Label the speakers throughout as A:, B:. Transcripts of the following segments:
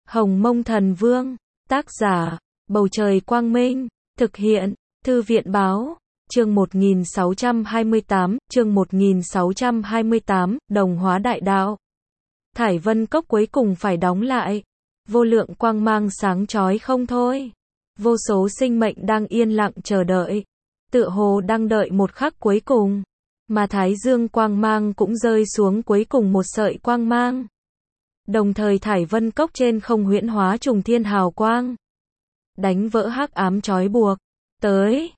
A: Hồng Mông Thần Vương, tác giả, Bầu Trời Quang Minh, thực hiện, Thư viện Báo, chương 1628, Đồng Hóa Đại Đạo. Thải Vân Cốc cuối cùng phải đóng lại, vô lượng quang mang sáng chói không thôi. Vô số sinh mệnh đang yên lặng chờ đợi, tựa hồ đang đợi một khắc cuối cùng, mà Thái Dương quang mang cũng rơi xuống cuối cùng một sợi quang mang. Đồng thời Thải Vân Cốc trên không huyễn hóa trùng thiên hào quang, đánh vỡ hắc ám trói buộc. Tới,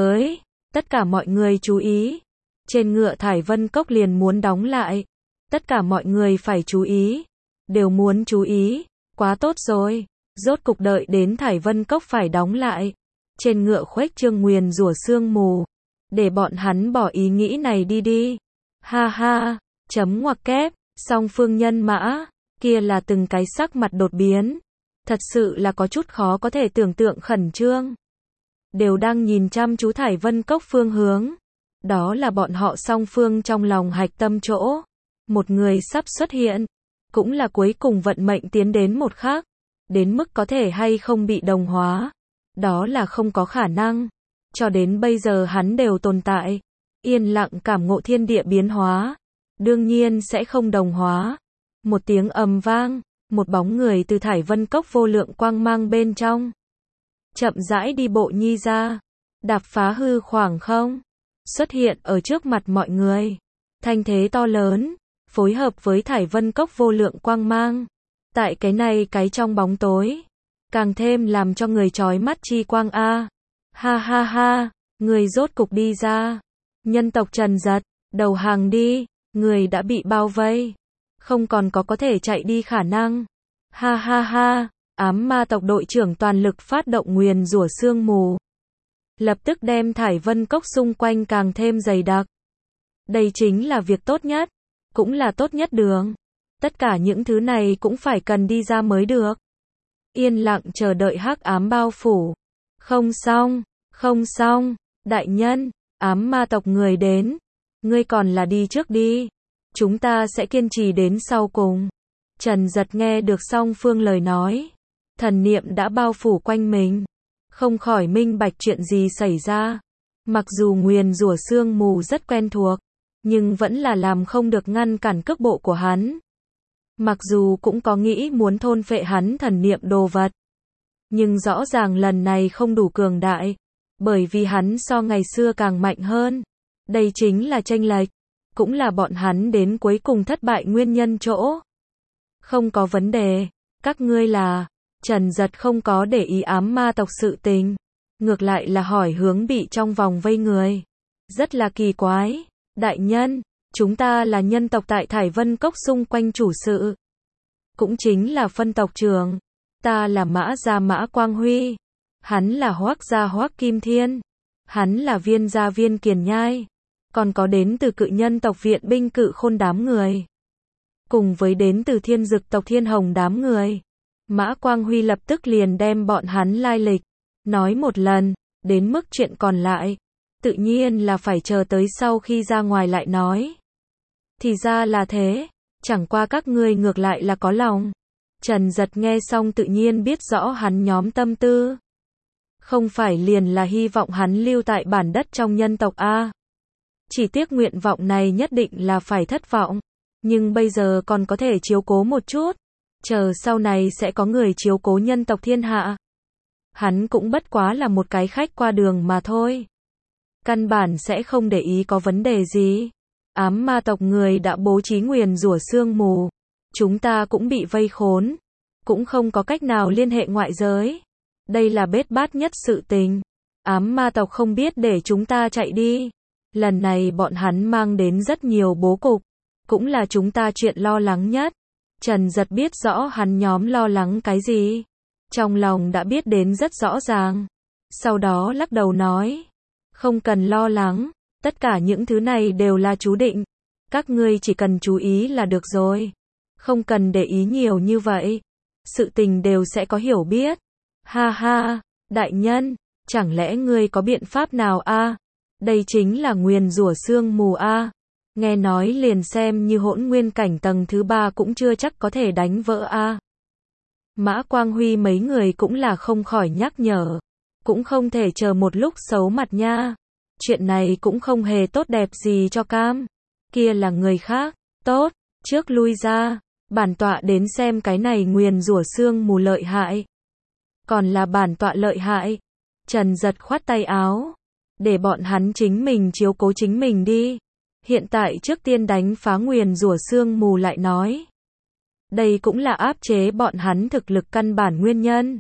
A: tất cả mọi người chú ý. Trên ngựa Thải Vân Cốc liền muốn đóng lại. Tất cả mọi người phải chú ý, đều muốn chú ý. Quá tốt rồi, rốt cục đợi đến Thải Vân Cốc phải đóng lại. Trên ngựa khuếch trương nguyền rủa sương mù, để bọn hắn bỏ ý nghĩ này đi. Ha ha, chấm ngoặc kép, song phương nhân mã, kia là từng cái sắc mặt đột biến. Thật sự là có chút khó có thể tưởng tượng khẩn trương. Đều đang nhìn chăm chú Thải Vân Cốc phương hướng. Đó là bọn họ song phương trong lòng hạch tâm chỗ. Một người sắp xuất hiện, cũng là cuối cùng vận mệnh tiến đến một khắc. Đến mức có thể hay không bị đồng hóa, đó là không có khả năng. Cho đến bây giờ hắn đều tồn tại, yên lặng cảm ngộ thiên địa biến hóa, đương nhiên sẽ không đồng hóa. Một tiếng ầm vang, một bóng người từ Thải Vân Cốc vô lượng quang mang bên trong chậm rãi đi bộ nhi ra, đạp phá hư khoảng không, xuất hiện ở trước mặt mọi người. Thanh thế to lớn, phối hợp với Thải Vân Cốc vô lượng quang mang, tại cái trong bóng tối, càng thêm làm cho người chói mắt chi quang a. Ha ha ha, người rốt cục đi ra. Nhân tộc Trần Giật, đầu hàng đi, người đã bị bao vây, không còn có thể chạy đi khả năng. Ha ha ha, ám ma tộc đội trưởng toàn lực phát động nguyền rủa sương mù, lập tức đem Thải Vân Cốc xung quanh càng thêm dày đặc. Đây chính là việc tốt nhất, cũng là tốt nhất đường. Tất cả những thứ này cũng phải cần đi ra mới được. Yên lặng chờ đợi hắc ám bao phủ. Không xong, đại nhân, ám ma tộc người đến. Ngươi còn là đi trước đi. Chúng ta sẽ kiên trì đến sau cùng. Trần Giật nghe được song phương lời nói, thần niệm đã bao phủ quanh mình, không khỏi minh bạch chuyện gì xảy ra. Mặc dù nguyền rủa sương mù rất quen thuộc, nhưng vẫn là làm không được ngăn cản cước bộ của hắn. Mặc dù cũng có nghĩ muốn thôn phệ hắn thần niệm đồ vật, nhưng rõ ràng lần này không đủ cường đại, bởi vì hắn so ngày xưa càng mạnh hơn. Đây chính là chênh lệch, cũng là bọn hắn đến cuối cùng thất bại nguyên nhân chỗ. Không có vấn đề, các ngươi là... Trần Giật không có để ý ám ma tộc sự tình, ngược lại là hỏi hướng bị trong vòng vây người. Rất là kỳ quái, đại nhân, chúng ta là nhân tộc tại Thải Vân Cốc xung quanh chủ sự, cũng chính là phân tộc trưởng. Ta là Mã Gia Mã Quang Huy, hắn là Hoắc Gia Hoắc Kim Thiên, hắn là Viên Gia Viên Kiền Nhai, còn có đến từ Cự Nhân tộc Viện Binh Cự Khôn đám người, cùng với đến từ Thiên Dực tộc Thiên Hồng đám người. Mã Quang Huy lập tức liền đem bọn hắn lai lịch nói một lần, đến mức chuyện còn lại, tự nhiên là phải chờ tới sau khi ra ngoài lại nói. Thì ra là thế, chẳng qua các ngươi ngược lại là có lòng. Trần Giật nghe xong tự nhiên biết rõ hắn nhóm tâm tư. Không phải liền là hy vọng hắn lưu tại bản đất trong nhân tộc a. Chỉ tiếc nguyện vọng này nhất định là phải thất vọng, nhưng bây giờ còn có thể chiếu cố một chút. Chờ sau này sẽ có người chiếu cố nhân tộc thiên hạ. Hắn cũng bất quá là một cái khách qua đường mà thôi. Căn bản sẽ không để ý có vấn đề gì. Ám ma tộc người đã bố trí nguyền rủa sương mù. Chúng ta cũng bị vây khốn. Cũng không có cách nào liên hệ ngoại giới. Đây là bết bát nhất sự tình. Ám ma tộc không biết để chúng ta chạy đi. Lần này bọn hắn mang đến rất nhiều bố cục. Cũng là chúng ta chuyện lo lắng nhất. Trần Giật biết rõ hắn nhóm lo lắng cái gì. Trong lòng đã biết đến rất rõ ràng. Sau đó lắc đầu nói. Không cần lo lắng. Tất cả những thứ này đều là chú định. Các ngươi chỉ cần chú ý là được rồi. Không cần để ý nhiều như vậy. Sự tình đều sẽ có hiểu biết. Ha ha, đại nhân, chẳng lẽ ngươi có biện pháp nào a? Đây chính là nguyền rủa sương mù a. Nghe nói liền xem như hỗn nguyên cảnh tầng thứ 3 cũng chưa chắc có thể đánh vỡ a. Mã Quang Huy mấy người cũng là không khỏi nhắc nhở. Cũng không thể chờ một lúc xấu mặt nha. Chuyện này cũng không hề tốt đẹp gì cho Cam. Kia là người khác. Tốt, trước lui ra. Bản tọa đến xem cái này nguyền rủa sương mù lợi hại. Còn là bản tọa lợi hại. Trần Giật khoát tay áo. Để bọn hắn chính mình chiếu cố chính mình đi. Hiện tại trước tiên đánh phá nguyền rủa sương mù lại nói. Đây cũng là áp chế bọn hắn thực lực căn bản nguyên nhân.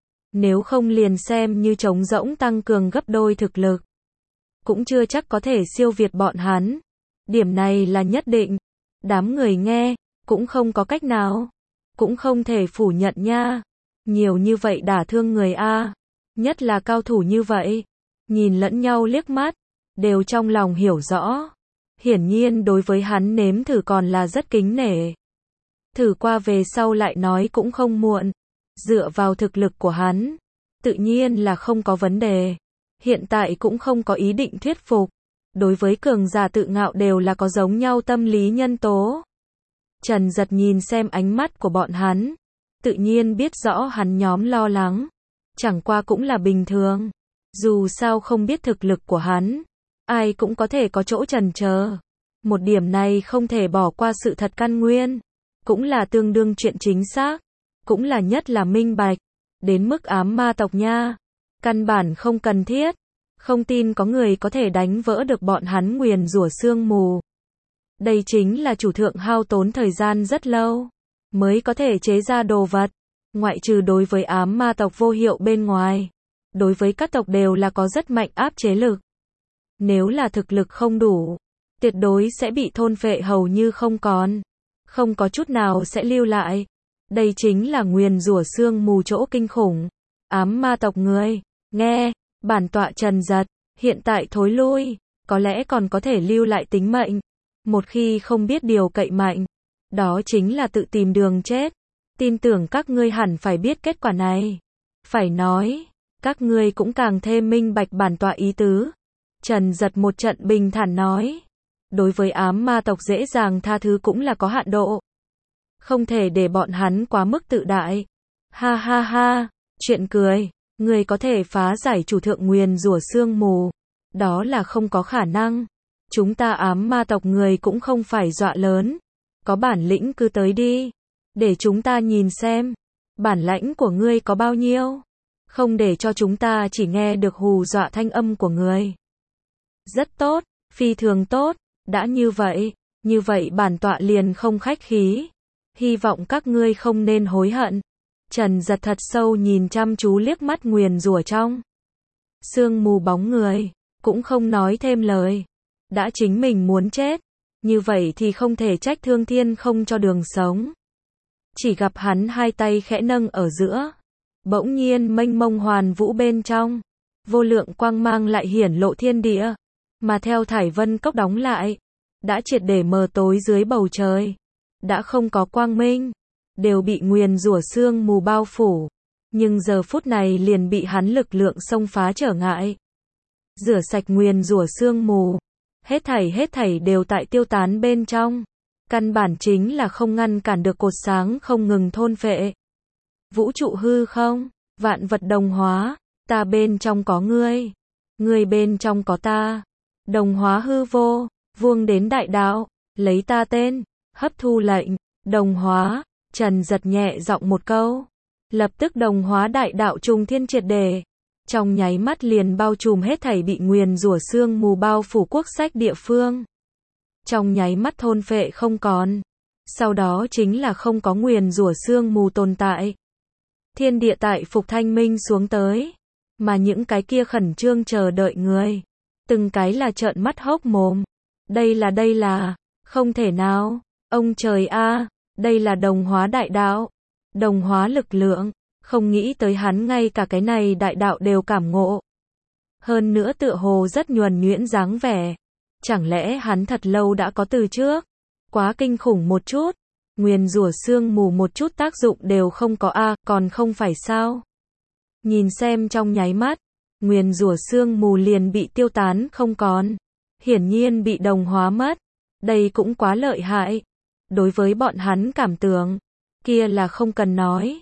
A: Nếu không liền xem như trống rỗng tăng cường gấp đôi thực lực. Cũng chưa chắc có thể siêu việt bọn hắn. Điểm này là nhất định. Đám người nghe, cũng không có cách nào. Cũng không thể phủ nhận nha. Nhiều như vậy đả thương người a, nhất là cao thủ như vậy. Nhìn lẫn nhau liếc mắt, đều trong lòng hiểu rõ. Hiển nhiên đối với hắn nếm thử còn là rất kính nể. Thử qua về sau lại nói cũng không muộn. Dựa vào thực lực của hắn, tự nhiên là không có vấn đề. Hiện tại cũng không có ý định thuyết phục. Đối với cường giả tự ngạo đều là có giống nhau tâm lý nhân tố. Trần Giật nhìn xem ánh mắt của bọn hắn, tự nhiên biết rõ hắn nhóm lo lắng. Chẳng qua cũng là bình thường. Dù sao không biết thực lực của hắn, ai cũng có thể có chỗ chần chờ. Một điểm này không thể bỏ qua sự thật căn nguyên. Cũng là tương đương chuyện chính xác. Cũng là nhất là minh bạch. Đến mức ám ma tộc nha. Căn bản không cần thiết. Không tin có người có thể đánh vỡ được bọn hắn nguyền rủa sương mù. Đây chính là chủ thượng hao tốn thời gian rất lâu mới có thể chế ra đồ vật. Ngoại trừ đối với ám ma tộc vô hiệu bên ngoài, đối với các tộc đều là có rất mạnh áp chế lực. Nếu là thực lực không đủ, tuyệt đối sẽ bị thôn phệ hầu như không còn. Không có chút nào sẽ lưu lại. Đây chính là nguyền rủa sương mù chỗ kinh khủng. Ám ma tộc người, nghe, bản tọa Trần Giật, hiện tại thối lui, có lẽ còn có thể lưu lại tính mệnh. Một khi không biết điều cậy mạnh, đó chính là tự tìm đường chết. Tin tưởng các ngươi hẳn phải biết kết quả này. Phải nói, các ngươi cũng càng thêm minh bạch bản tọa ý tứ. Trần Giật một trận bình thản nói. Đối với ám ma tộc dễ dàng tha thứ cũng là có hạn độ. Không thể để bọn hắn quá mức tự đại. Ha ha ha, chuyện cười. Người có thể phá giải chủ thượng nguyền rủa sương mù. Đó là không có khả năng. Chúng ta ám ma tộc người cũng không phải dọa lớn. Có bản lĩnh cứ tới đi. Để chúng ta nhìn xem. Bản lãnh của ngươi có bao nhiêu. Không để cho chúng ta chỉ nghe được hù dọa thanh âm của ngươi. Rất tốt, phi thường tốt. Đã như vậy bản tọa liền không khách khí. Hy vọng các ngươi không nên hối hận. Trần Giật thật sâu nhìn chăm chú liếc mắt nguyền rủa trong sương mù bóng người, cũng không nói thêm lời. Đã chính mình muốn chết, như vậy thì không thể trách Thương Thiên không cho đường sống. Chỉ gặp hắn hai tay khẽ nâng ở giữa, bỗng nhiên mênh mông hoàn vũ bên trong, vô lượng quang mang lại hiển lộ thiên địa, mà theo thải vân cốc đóng lại, đã triệt để mờ tối dưới bầu trời, đã không có quang minh, đều bị nguyền rủa sương mù bao phủ, nhưng giờ phút này liền bị hắn lực lượng xông phá trở ngại. Rửa sạch nguyền rủa sương mù, hết thảy đều tại tiêu tán bên trong, căn bản chính là không ngăn cản được cột sáng không ngừng thôn phệ. Vũ trụ hư không, vạn vật đồng hóa, ta bên trong có ngươi, ngươi bên trong có ta, đồng hóa hư vô, vuông đến đại đạo, lấy ta tên, hấp thu lệnh, đồng hóa. Trần Giật nhẹ giọng một câu, lập tức đồng hóa đại đạo trùng thiên triệt để, trong nháy mắt liền bao trùm hết thảy bị nguyền rủa sương mù bao phủ quốc sách địa phương. Trong nháy mắt thôn phệ không còn, sau đó chính là không có nguyền rủa sương mù tồn tại. Thiên địa tại phục thanh minh xuống tới, mà những cái kia khẩn trương chờ đợi người, từng cái là trợn mắt hốc mồm. Đây là, không thể nào, ông trời a, đây là đồng hóa đại đạo, đồng hóa lực lượng, không nghĩ tới hắn ngay cả cái này đại đạo đều cảm ngộ. Hơn nữa tựa hồ rất nhuần nhuyễn dáng vẻ, chẳng lẽ hắn thật lâu đã có từ trước, quá kinh khủng một chút, nguyền rủa sương mù một chút tác dụng đều không có a, còn không phải sao. Nhìn xem trong nháy mắt, nguyền rủa sương mù liền bị tiêu tán không còn, hiển nhiên bị đồng hóa mất, đây cũng quá lợi hại. Đối với bọn hắn cảm tưởng, kia là không cần nói.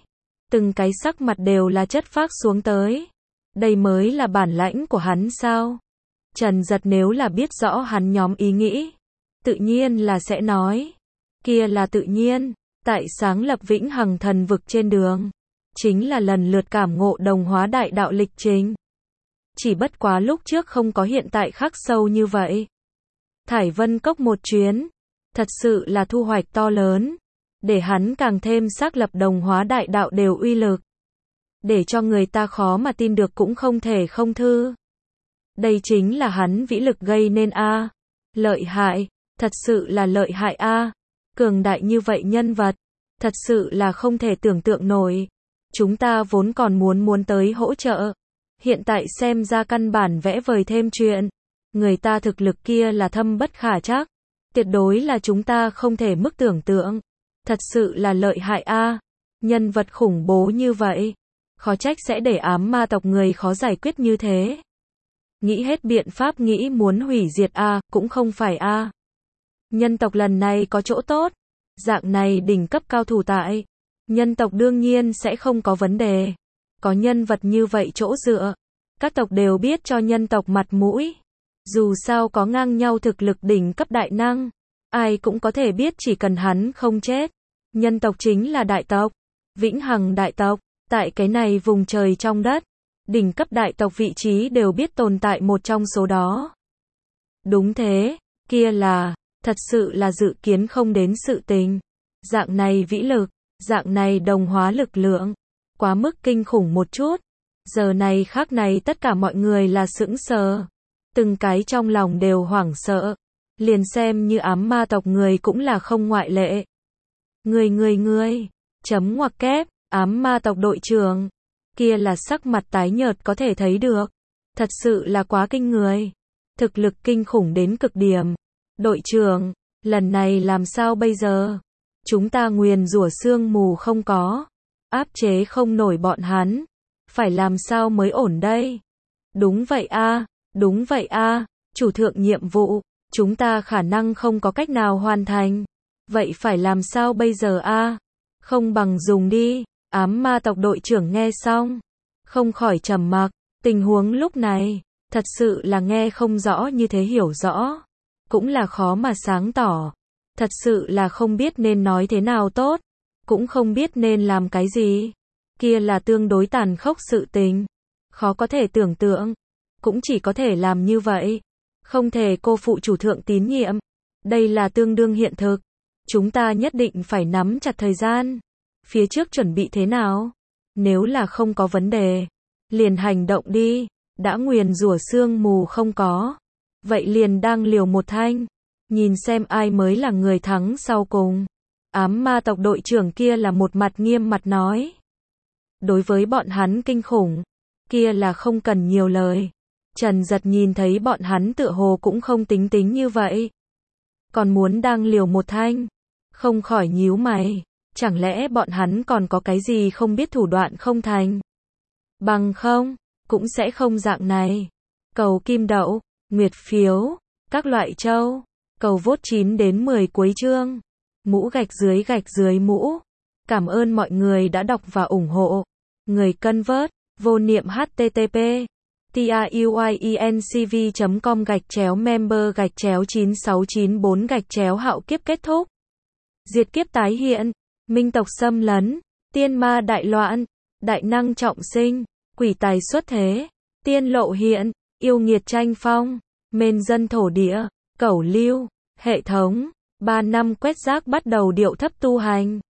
A: từng cái sắc mặt đều là chất phác xuống tới. Đây mới là bản lãnh của hắn sao? Trần Giật nếu là biết rõ hắn nhóm ý nghĩ, tự nhiên là sẽ nói. Kia là tự nhiên, tại sáng lập Vĩnh Hằng Thần Vực trên đường, chính là lần lượt cảm ngộ đồng hóa đại đạo lịch trình. Chỉ bất quá lúc trước không có hiện tại khắc sâu như vậy. Thải Vân Cốc một chuyến, thật sự là thu hoạch to lớn, để hắn càng thêm xác lập đồng hóa đại đạo đều uy lực. Để cho người ta khó mà tin được cũng không thể không thư. Đây chính là hắn vĩ lực gây nên a. Lợi hại, thật sự là lợi hại a. Cường đại như vậy nhân vật, thật sự là không thể tưởng tượng nổi. Chúng ta vốn còn muốn tới hỗ trợ, hiện tại xem ra căn bản vẽ vời thêm chuyện. Người ta thực lực kia là thâm bất khả trắc, tuyệt đối là chúng ta không thể mức tưởng tượng. Thật sự là lợi hại a. Nhân vật khủng bố như vậy, khó trách sẽ để ám ma tộc người khó giải quyết như thế. Nghĩ hết biện pháp nghĩ muốn hủy diệt a, cũng không phải a. Nhân tộc lần này có chỗ tốt, dạng này đỉnh cấp cao thủ tại, nhân tộc đương nhiên sẽ không có vấn đề. Có nhân vật như vậy chỗ dựa, các tộc đều biết cho nhân tộc mặt mũi. Dù sao có ngang nhau thực lực đỉnh cấp đại năng, ai cũng có thể biết chỉ cần hắn không chết. Nhân tộc chính là đại tộc, Vĩnh Hằng đại tộc, tại cái này vùng trời trong đất, đỉnh cấp đại tộc vị trí đều biết tồn tại một trong số đó. Đúng thế, kia là, thật sự là dự kiến không đến sự tình. Dạng này vĩ lực, dạng này đồng hóa lực lượng, quá mức kinh khủng một chút. Giờ này khác này tất cả mọi người là sững sờ, từng cái trong lòng đều hoảng sợ, liền xem như ám ma tộc người cũng là không ngoại lệ. Người, chấm ngoặc kép, ám ma tộc đội trưởng, kia là sắc mặt tái nhợt có thể thấy được, thật sự là quá kinh người, thực lực kinh khủng đến cực điểm. Đội trưởng, lần này làm sao bây giờ? Chúng ta nguyền rủa sương mù không có, áp chế không nổi bọn hắn, phải làm sao mới ổn đây? Đúng vậy a, chủ thượng nhiệm vụ, chúng ta khả năng không có cách nào hoàn thành. Vậy phải làm sao bây giờ a? Không bằng dùng đi. Ám ma tộc đội trưởng nghe xong, không khỏi trầm mặc. Tình huống lúc này, thật sự là nghe không rõ như thế hiểu rõ, cũng là khó mà sáng tỏ. Thật sự là không biết nên nói thế nào tốt, cũng không biết nên làm cái gì. Kia là tương đối tàn khốc sự tình, khó có thể tưởng tượng, cũng chỉ có thể làm như vậy. Không thể cô phụ chủ thượng tín nhiệm, đây là tương đương hiện thực. Chúng ta nhất định phải nắm chặt thời gian. Phía trước chuẩn bị thế nào? Nếu là không có vấn đề, liền hành động đi. Đã nguyền rủa sương mù không có, vậy liền đang liều một thanh, nhìn xem ai mới là người thắng sau cùng. Ám ma tộc đội trưởng kia là một mặt nghiêm mặt nói. Đối với bọn hắn kinh khủng, kia là không cần nhiều lời. Trần Giật nhìn thấy bọn hắn tựa hồ cũng không tính như vậy, còn muốn đang liều một thanh, không khỏi nhíu mày. Chẳng lẽ bọn hắn còn có cái gì không biết thủ đoạn không thành? Bằng không, cũng sẽ không dạng này. Cầu kim đậu, nguyệt phiếu, các loại châu, cầu vote 9 đến 10 cuối chương. Mũ gạch dưới mũ. Cảm ơn mọi người đã đọc và ủng hộ. Người cân vớt, vô niệm http tiuyenc.com/member/9694/hạo kiếp kết thúc. Diệt kiếp tái hiện, minh tộc xâm lấn, tiên ma đại loạn, đại năng trọng sinh, quỷ tài xuất thế, tiên lộ hiện, yêu nghiệt tranh phong, mên dân thổ địa, cẩu lưu, hệ thống, 3 năm quét rác bắt đầu điệu thấp tu hành.